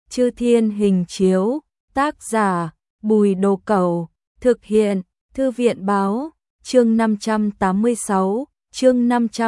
Chư Thiên Hình Chiếu, tác giả Bùi Đồ Cẩu, thực hiện Thư viện Báo, chương 586, chương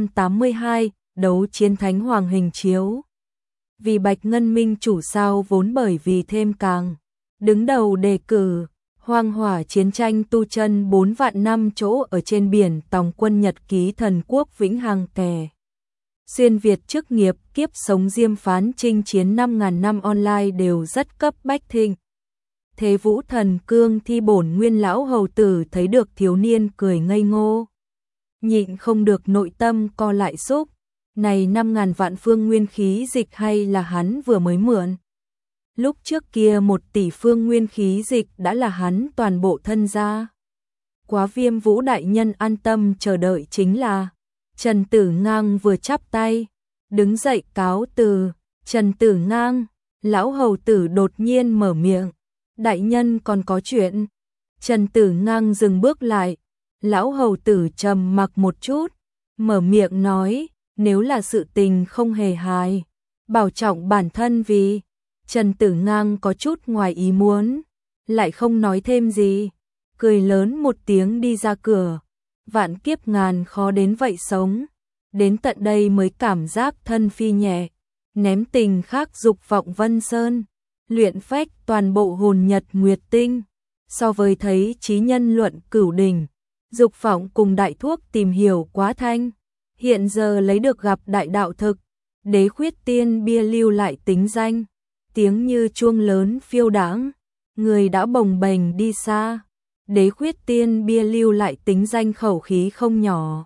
582, đấu chiến Thánh Hoàng Hình Chiếu. Vì Bạch Ngân Minh chủ sao vốn bởi vì thêm càng đứng đầu đề cử, hoang hỏa chiến tranh tu chân 4 vạn năm chỗ ở trên biển tòng quân nhật ký thần quốc vĩnh hằng kè. Xuyên Việt chức nghiệp kiếp sống diêm phán chinh chiến 5.000 năm online đều rất cấp bách thịnh. Thế Vũ Thần Cương thi bổn nguyên lão hầu tử thấy được thiếu niên cười ngây ngô. Nhịn không được nội tâm co lại xúc. Này 5.000 vạn phương nguyên khí dịch hay là hắn vừa mới mượn. Lúc trước kia 1 tỷ phương nguyên khí dịch đã là hắn toàn bộ thân gia. Quá Viêm Vũ đại nhân an tâm chờ đợi chính là Trần Tử Ngang vừa chắp tay, đứng dậy cáo từ. Trần Tử Ngang, lão hầu tử đột nhiên mở miệng. Đại nhân còn có chuyện. Trần Tử Ngang dừng bước lại. Lão hầu tử trầm mặc một chút, mở miệng nói, nếu là sự tình không hề hài, bảo trọng bản thân vì. Trần Tử Ngang có chút ngoài ý muốn, lại không nói thêm gì, cười lớn một tiếng đi ra cửa. Vạn kiếp ngàn khó đến vậy sống, đến tận đây mới cảm giác thân phi nhẹ, ném tình khác dục vọng Vân Sơn, luyện phách toàn bộ hồn nhật nguyệt tinh. So với thấy chí nhân luận cửu đỉnh, dục vọng cùng đại thuốc tìm hiểu quá thanh, hiện giờ lấy được gặp đại đạo thực, Đế Khuyết Tiên bia lưu lại tính danh, tiếng như chuông lớn phiêu đãng, người đã bồng bềnh đi xa. Đế Khuyết Tiên bia lưu lại tính danh khẩu khí không nhỏ.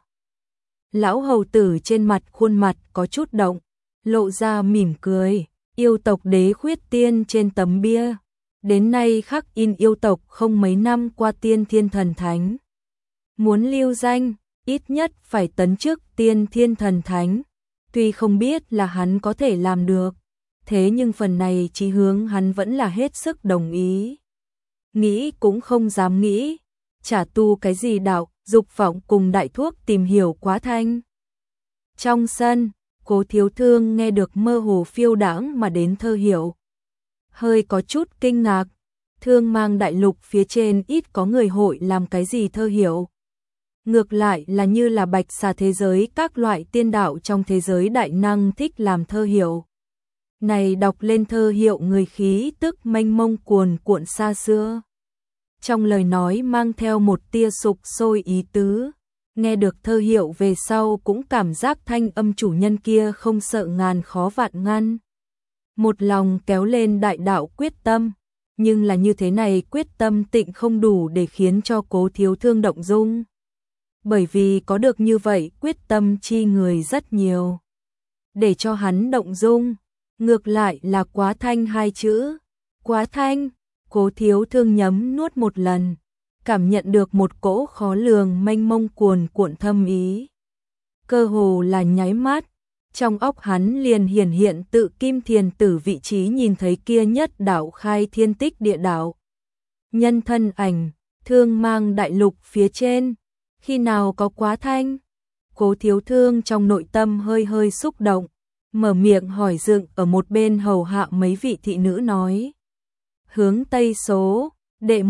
Lão hầu tử trên mặt khuôn mặt có chút động, lộ ra mỉm cười, yêu tộc Đế Khuyết Tiên trên tấm bia. Đến nay khắc in yêu tộc không mấy năm qua tiên thiên thần thánh. Muốn lưu danh, ít nhất phải tấn chức tiên thiên thần thánh. Tuy không biết là hắn có thể làm được, thế nhưng phần này chí hướng hắn vẫn là hết sức đồng ý. Nghĩ cũng không dám nghĩ, chả tu cái gì đạo, dục vọng cùng đại thuốc tìm hiểu quá thanh. Trong sân, Cố Thiếu Thương nghe được mơ hồ phiêu đãng mà đến thơ hiệu. Hơi có chút kinh ngạc, Thương Mang đại lục phía trên ít có người hội làm cái gì thơ hiệu. Ngược lại là như là bạch xà thế giới các loại tiên đạo trong thế giới đại năng thích làm thơ hiệu. Này đọc lên thơ hiệu người khí tức mênh mông cuồn cuộn xa xưa. Trong lời nói mang theo một tia sục sôi ý tứ, nghe được thơ hiệu về sau cũng cảm giác thanh âm chủ nhân kia không sợ ngàn khó vạn ngăn. Một lòng kéo lên đại đạo quyết tâm, nhưng là như thế này quyết tâm tịnh không đủ để khiến cho Cố Thiếu Thương động dung. Bởi vì có được như vậy quyết tâm chi người rất nhiều. Để cho hắn động dung, ngược lại là quá thanh 2 chữ. Quá thanh, Cố Thiếu Thương nhấm nuốt một lần, cảm nhận được một cỗ khó lường mênh mông cuồn cuộn thâm ý. Cơ hồ là nháy mắt, trong óc hắn liền hiển hiện tự Kim Thiền Tử vị trí nhìn thấy kia nhất đạo khai thiên tích địa đạo. Nhân thân ảnh, Thương Mang đại lục phía trên, khi nào có quá thanh? Cố Thiếu Thương trong nội tâm hơi hơi xúc động, mở miệng hỏi dựng ở một bên hầu hạ mấy vị thị nữ nói. Hướng Tây số, đệ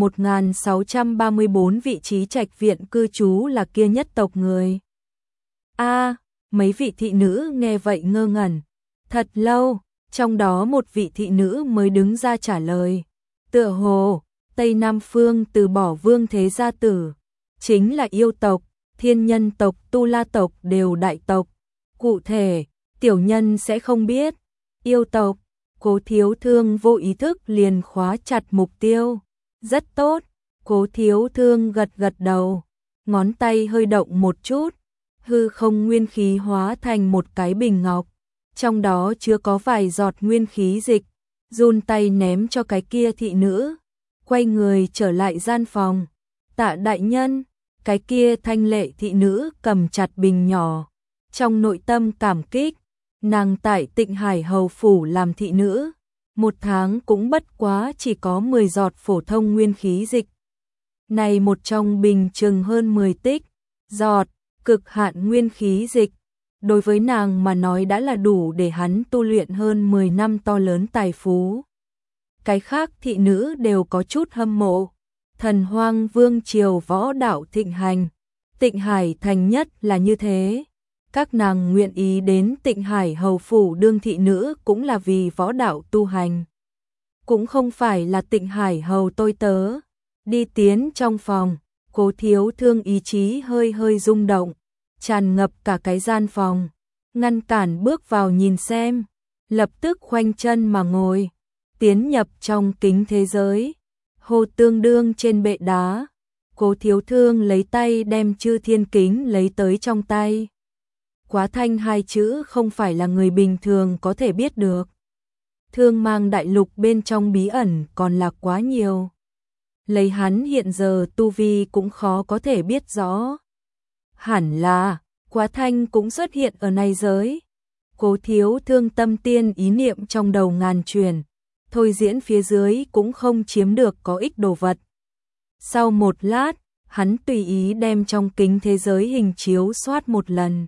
1634 vị trí trạch viện cư trú là kia nhất tộc người. Mấy vị thị nữ nghe vậy ngơ ngẩn. Thật lâu, trong đó một vị thị nữ mới đứng ra trả lời. Tựa hồ, Tây Nam Phương từ bỏ Vương Thế Gia Tử, chính là yêu tộc, Thiên Nhân tộc, Tu La tộc đều đại tộc. Cụ thể, tiểu nhân sẽ không biết. Yêu tộc, Cố Thiếu Thương vô ý thức liền khóa chặt mục tiêu. Rất tốt, Cố Thiếu Thương gật gật đầu, ngón tay hơi động một chút, hư không nguyên khí hóa thành một cái bình ngọc, trong đó chứa có vài giọt nguyên khí dịch, run tay ném cho cái kia thị nữ, quay người trở lại gian phòng. Tạ đại nhân, cái kia thanh lệ thị nữ cầm chặt bình nhỏ, trong nội tâm cảm kích, nàng tại Tịnh Hải hầu phủ làm thị nữ, 1 tháng cũng bất quá chỉ có 10 giọt phổ thông nguyên khí dịch. Này một trong bình chừng hơn 10 tích, giọt, cực hạn nguyên khí dịch, đối với nàng mà nói đã là đủ để hắn tu luyện hơn 10 năm to lớn tài phú. cái khác thị nữ đều có chút hâm mộ. Thần Hoang Vương triều võ đạo thịnh hành, Tịnh Hải thành nhất là như thế. Các nàng nguyện ý đến Tịnh Hải hầu phủ đương thị nữ cũng là vì võ đạo tu hành. Cũng không phải là Tịnh Hải hầu tôi tớ. Đi tiến trong phòng, Cố Thiếu Thương ý chí hơi hơi rung động, tràn ngập cả cái gian phòng, ngăn cản bước vào nhìn xem, lập tức khoanh chân mà ngồi, tiến nhập trong kính thế giới. Hồ Tương Đương trên bệ đá, Cố Thiếu Thương lấy tay đem Chư Thiên Kính lấy tới trong tay. Quá thanh hai chữ không phải là người bình thường có thể biết được. Thương mang đại lục bên trong bí ẩn còn là quá nhiều. Lấy hắn hiện giờ tu vi cũng khó có thể biết rõ. Hẳn là, Quá thanh cũng xuất hiện ở này giới. Cố Thiếu Thương tâm tiên ý niệm trong đầu ngàn truyền, thôi diễn phía dưới cũng không chiếm được có ích đồ vật. Sau một lát, hắn tùy ý đem trong kính thế giới hình chiếu soát một lần.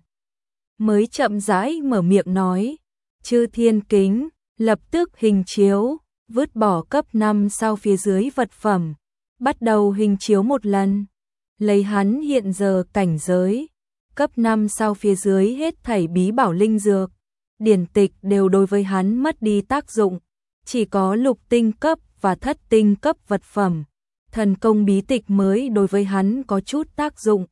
Mới chậm rãi mở miệng nói, Chư Thiên Kính, lập tức hình chiếu, vứt bỏ cấp 5 sao phía dưới vật phẩm, bắt đầu hình chiếu một lần. Lấy hắn hiện giờ cảnh giới, cấp 5 sao phía dưới hết thảy bí bảo linh dược, điển tịch đều đối với hắn mất đi tác dụng, chỉ có lục tinh cấp và thất tinh cấp vật phẩm, thần công bí tịch mới đối với hắn có chút tác dụng.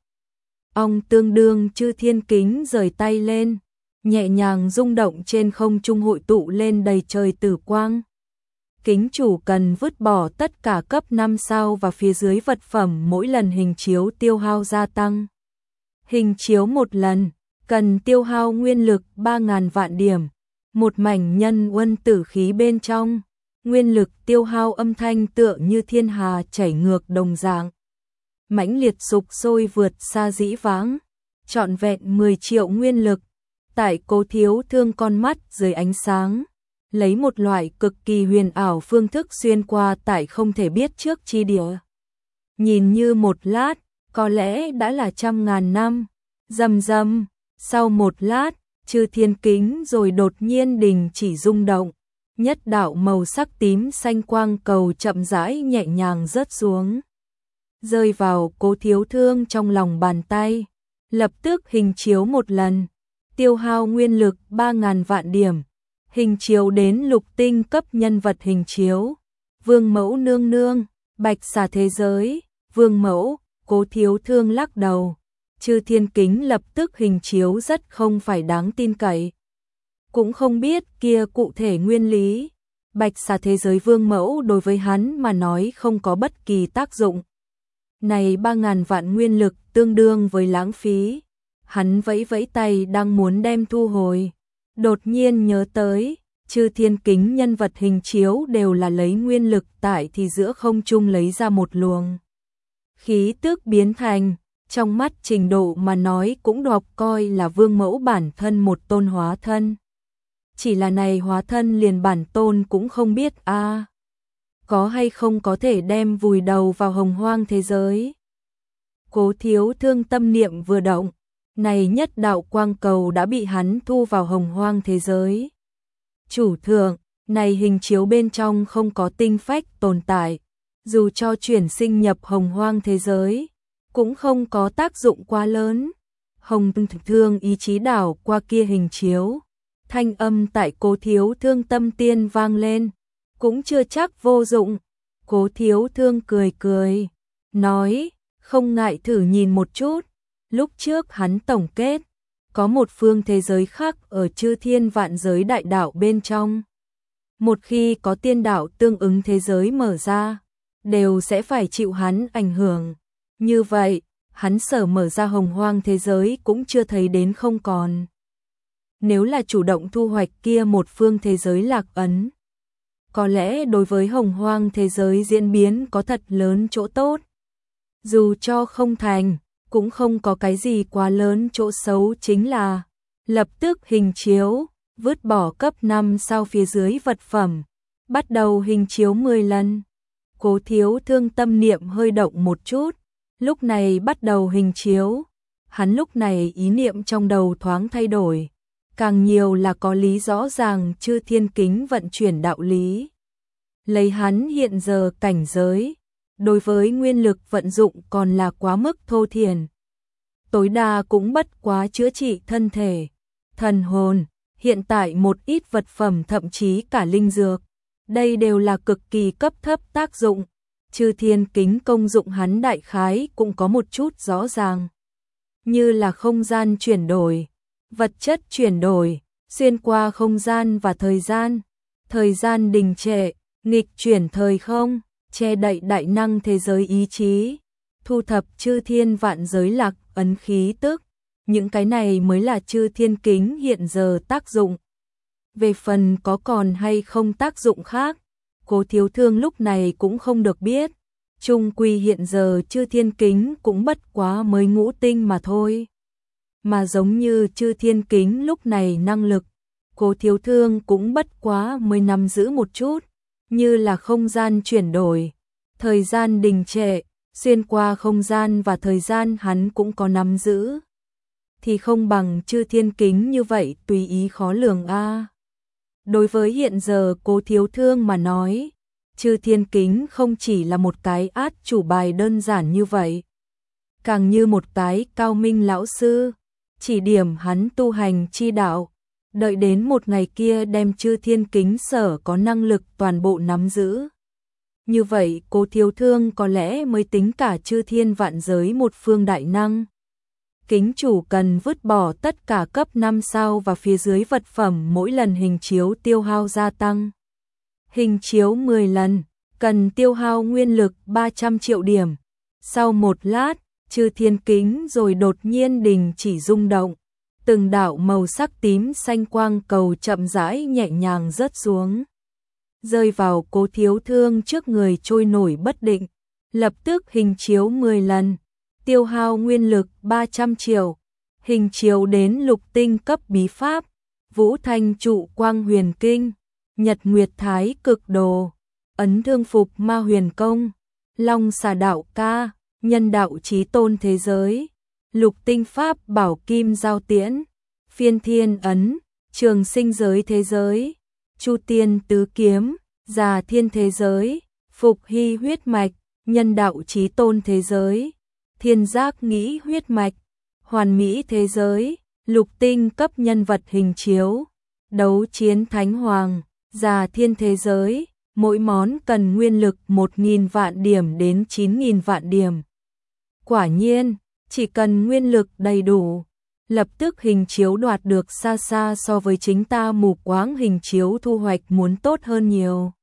Ông tương đương Chư Thiên Kính rời tay lên, nhẹ nhàng rung động trên không trung hội tụ lên đầy trời tử quang. Kính chủ cần vứt bỏ tất cả cấp 5 sao và phía dưới vật phẩm mỗi lần hình chiếu tiêu hao gia tăng. Hình chiếu một lần, cần tiêu hao nguyên lực 3.000 vạn điểm, một mảnh nhân uân tử khí bên trong, nguyên lực tiêu hao âm thanh tựa như thiên hà chảy ngược đồng dạng. Mãnh liệt sục sôi vượt xa dĩ vãng, trọn vẹn 10 triệu nguyên lực, tại Cố Thiếu Thương con mắt dưới ánh sáng, lấy một loại cực kỳ huyền ảo phương thức xuyên qua tại không thể biết trước chi địa. Nhìn như một lát, có lẽ đã là trăm ngàn năm. Rầm rầm, sau một lát, Chư Thiên Kính rồi đột nhiên đình chỉ rung động, nhất đạo màu sắc tím xanh quang cầu chậm rãi nhẹ nhàng rớt xuống, rơi vào Cố Thiếu Thương trong lòng bàn tay, lập tức hình chiếu một lần, tiêu hao nguyên lực 3.000 vạn điểm, hình chiếu đến lục tinh cấp nhân vật hình chiếu. Vương mẫu nương nương, bạch xà thế giới, vương mẫu. Cố Thiếu Thương lắc đầu, Chư Thiên Kính lập tức hình chiếu rất không phải đáng tin cậy. Cũng không biết kia cụ thể nguyên lý, bạch xà thế giới vương mẫu đối với hắn mà nói không có bất kỳ tác dụng. Này 3.000 vạn nguyên lực tương đương với lãng phí. Hắn vẫy vẫy tay đang muốn đem thu hồi. Đột nhiên nhớ tới, Chư Thiên Kính nhân vật hình chiếu đều là lấy nguyên lực tại thì giữa không trung lấy ra một luồng. Khí tức biến thành, trong mắt trình độ mà nói cũng đọc coi là vương mẫu bản thân một tôn hóa thân. Chỉ là này hóa thân liền bản tôn cũng không biết a, có hay không có thể đem vùi đầu vào hồng hoang thế giới. Cố Thiếu Thương tâm niệm vừa động, này nhất đạo quang cầu đã bị hắn thu vào hồng hoang thế giới. Chủ thượng, này hình chiếu bên trong không có tinh phách tồn tại, dù cho chuyển sinh nhập hồng hoang thế giới, cũng không có tác dụng quá lớn. Hồng Thương ý chí đảo qua kia hình chiếu, thanh âm tại Cố Thiếu Thương tâm tiên vang lên, cũng chưa chắc vô dụng. Cố Thiếu Thương cười cười, nói, không ngại thử nhìn một chút. Lúc trước hắn tổng kết, có một phương thế giới khác ở Chư Thiên vạn giới đại đạo bên trong. Một khi có tiên đạo tương ứng thế giới mở ra, đều sẽ phải chịu hắn ảnh hưởng. Như vậy, hắn sở mở ra hồng hoang thế giới cũng chưa thấy đến không còn. Nếu là chủ động thu hoạch kia một phương thế giới lạc ấn, có lẽ đối với hồng hoang thế giới diễn biến có thật lớn chỗ tốt. Dù cho không thành, cũng không có cái gì quá lớn chỗ xấu, chính là lập tức hình chiếu, vứt bỏ cấp 5 sao phía dưới vật phẩm, bắt đầu hình chiếu 10 lần. Cố Thiếu Thương tâm niệm hơi động một chút, lúc này bắt đầu hình chiếu. Hắn lúc này ý niệm trong đầu thoáng thay đổi, càng nhiều là có lý rõ ràng Chư Thiên Kính vận chuyển đạo lý. lấy hắn hiện giờ cảnh giới, đối với nguyên lực vận dụng còn là quá mức thô thiển. Tối đa cũng bất quá chữa trị thân thể, thần hồn, hiện tại một ít vật phẩm thậm chí cả linh dược. Đây đều là cực kỳ cấp thấp tác dụng, Chư Thiên Kính công dụng hắn đại khái cũng có một chút rõ ràng. Như là không gian chuyển đổi, vật chất chuyển đổi, xuyên qua không gian và thời gian đình trệ, nghịch chuyển thời không, che đậy đại năng thế giới ý chí, thu thập chư thiên vạn giới lạc ấn khí tức. Những cái này mới là Chư Thiên Kính hiện giờ tác dụng. Về phần có còn hay không tác dụng khác, Cố Thiếu Thương lúc này cũng không được biết. Chung quy hiện giờ Chư Thiên Kính cũng bất quá mới ngũ tinh mà thôi. Mà giống như Chư Thiên Kính lúc này năng lực, Cố Thiếu Thương cũng bất quá mới nắm giữ một chút, như là không gian chuyển đổi, thời gian đình trệ, xuyên qua không gian và thời gian hắn cũng có nắm giữ. Thì không bằng Chư Thiên Kính như vậy tùy ý khó lường a. Đối với hiện giờ Cố Thiếu Thương mà nói, Chư Thiên Kính không chỉ là một cái át chủ bài đơn giản như vậy, càng như một cái cao minh lão sư, chỉ điểm hắn tu hành chi đạo, đợi đến một ngày kia đem Chư Thiên Kính sở có năng lực toàn bộ nắm giữ. Như vậy Cố Thiếu Thương có lẽ mới tính cả chư thiên vạn giới một phương đại năng. Kính chủ cần vứt bỏ tất cả cấp 5 sao và phía dưới vật phẩm mỗi lần hình chiếu tiêu hao gia tăng. Hình chiếu 10 lần, cần tiêu hao nguyên lực 300 triệu điểm. Sau một lát, Chư Thiên Kính rồi đột nhiên đình chỉ rung động. Từng đạo màu sắc tím xanh quang cầu chậm rãi nhẹ nhàng rớt xuống, rơi vào Cố Thiếu Thương trước người trôi nổi bất định. Lập tức hình chiếu 10 lần, tiêu hao nguyên lực 300 triệu, hình chiếu đến lục tinh cấp bí pháp, Vũ Thanh Trụ Quang Huyền Kinh, Nhật Nguyệt Thái Cực Đồ, Ấn Thương Phục Ma Huyền Công, Long Xà Đạo Ca, Nhân Đạo Chí Tôn Thế Giới, Lục Tinh Pháp Bảo Kim Giao Tiễn, Phiên Thiên Ấn, Trường Sinh Giới Thế Giới, Chu Tiên Tứ Kiếm, Già Thiên Thế Giới, Phục Hy Huyết Mạch, Nhân Đạo Chí Tôn Thế Giới, Thiên Giác Nghĩ Huyết Mạch, Hoàn Mỹ Thế Giới, Lục Tinh cấp nhân vật hình chiếu, Đấu Chiến Thánh Hoàng, Già Thiên Thế Giới, mỗi món cần nguyên lực 1.000 vạn điểm đến 9.000 vạn điểm. Quả nhiên, chỉ cần nguyên lực đầy đủ, lập tức hình chiếu đoạt được xa xa so với chính ta mù quáng hình chiếu thu hoạch muốn tốt hơn nhiều.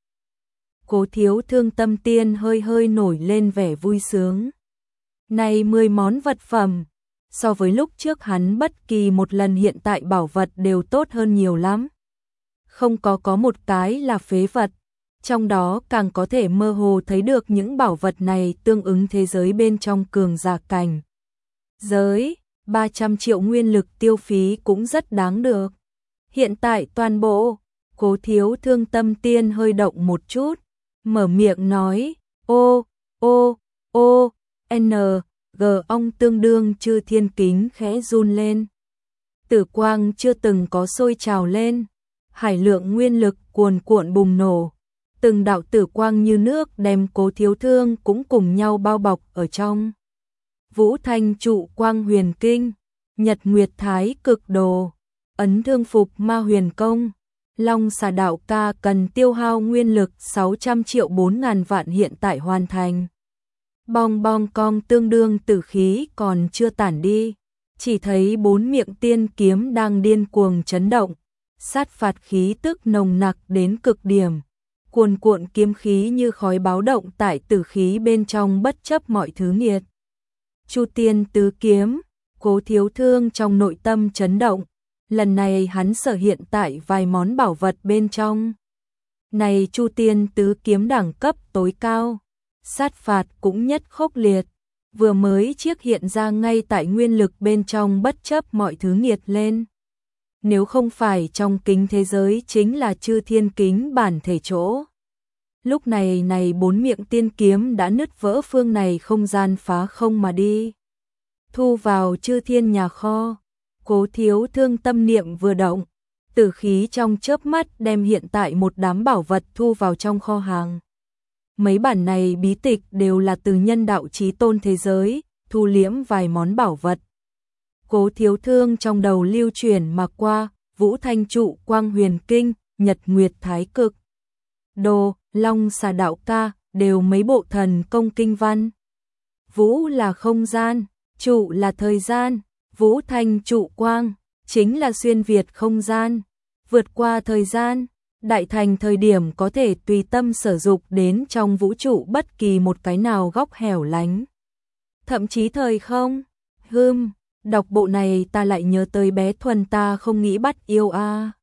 Cố Thiếu Thương tâm tiên hơi hơi nổi lên vẻ vui sướng. Này 10 món vật phẩm, so với lúc trước hắn bất kỳ một lần hiện tại bảo vật đều tốt hơn nhiều lắm. Không có một cái là phế vật, trong đó càng có thể mơ hồ thấy được những bảo vật này tương ứng thế giới bên trong cường giả cảnh giới. 300 triệu nguyên lực tiêu phí cũng rất đáng được. Hiện tại toàn bộ, Cố Thiếu Thương tâm tiên hơi động một chút, mở miệng nói, n, g ong tương đương Chư Thiên Kính khẽ run lên. Tử quang chưa từng có sôi trào lên, hải lượng nguyên lực cuồn cuộn bùng nổ. Từng đạo tử quang như nước đem Cố Thiếu Thương cũng cùng nhau bao bọc ở trong. Vũ Thanh Trụ Quang Huyền Kinh, Nhật Nguyệt Thái Cực Đồ, Ấn Thương Phục Ma Huyền Công, Long Xà Đạo Ca cần tiêu hao nguyên lực 600 triệu 4.000 vạn hiện tại hoàn thành. Bong bong cong tương đương tử khí còn chưa tản đi, chỉ thấy 4 miệng tiên kiếm đang điên cuồng chấn động, sát phạt khí tức nồng nặc đến cực điểm. Cuồn cuộn kiếm khí như khói báo động tại tử khí bên trong bất chấp mọi thứ nghiệt. Chu Tiên Tứ Kiếm, Cố Thiếu Thương trong nội tâm chấn động, lần này hắn sở hiện tại vài món bảo vật bên trong. Này Chu Tiên Tứ Kiếm đẳng cấp tối cao, sát phạt cũng nhất khốc liệt, vừa mới chiếc hiện ra ngay tại nguyên lực bên trong bất chấp mọi thứ nghiệt lên. Nếu không phải trong kính thế giới chính là Chư Thiên Kính bản thể chỗ. Lúc này 4 miệng tiên kiếm đã nứt vỡ phương này không gian phá không mà đi. Thu vào Chư Thiên nhà kho, Cố Thiếu Thương tâm niệm vừa động, tử khí trong chớp mắt đem hiện tại một đám bảo vật thu vào trong kho hàng. Mấy bản này bí tịch đều là từ nhân đạo chí tôn thế giới, thu liễm vài món bảo vật. Cố Thiếu Thương trong đầu lưu chuyển mà qua, Vũ Thanh Trụ Quang Huyền Kinh, Nhật Nguyệt Thái Cực Đồ, Long Xà Đạo Ca, đều mấy bộ thần công kinh văn. Vũ là không gian, trụ là thời gian, Vũ Thanh Trụ Quang, chính là xuyên việt không gian, vượt qua thời gian, đại thành thời điểm có thể tùy tâm sử dụng đến trong vũ trụ bất kỳ một cái nào góc hẻo lánh. Thậm chí thời không, đọc bộ này ta lại nhớ tới bé Thuần ta không nghĩ bắt yêu a.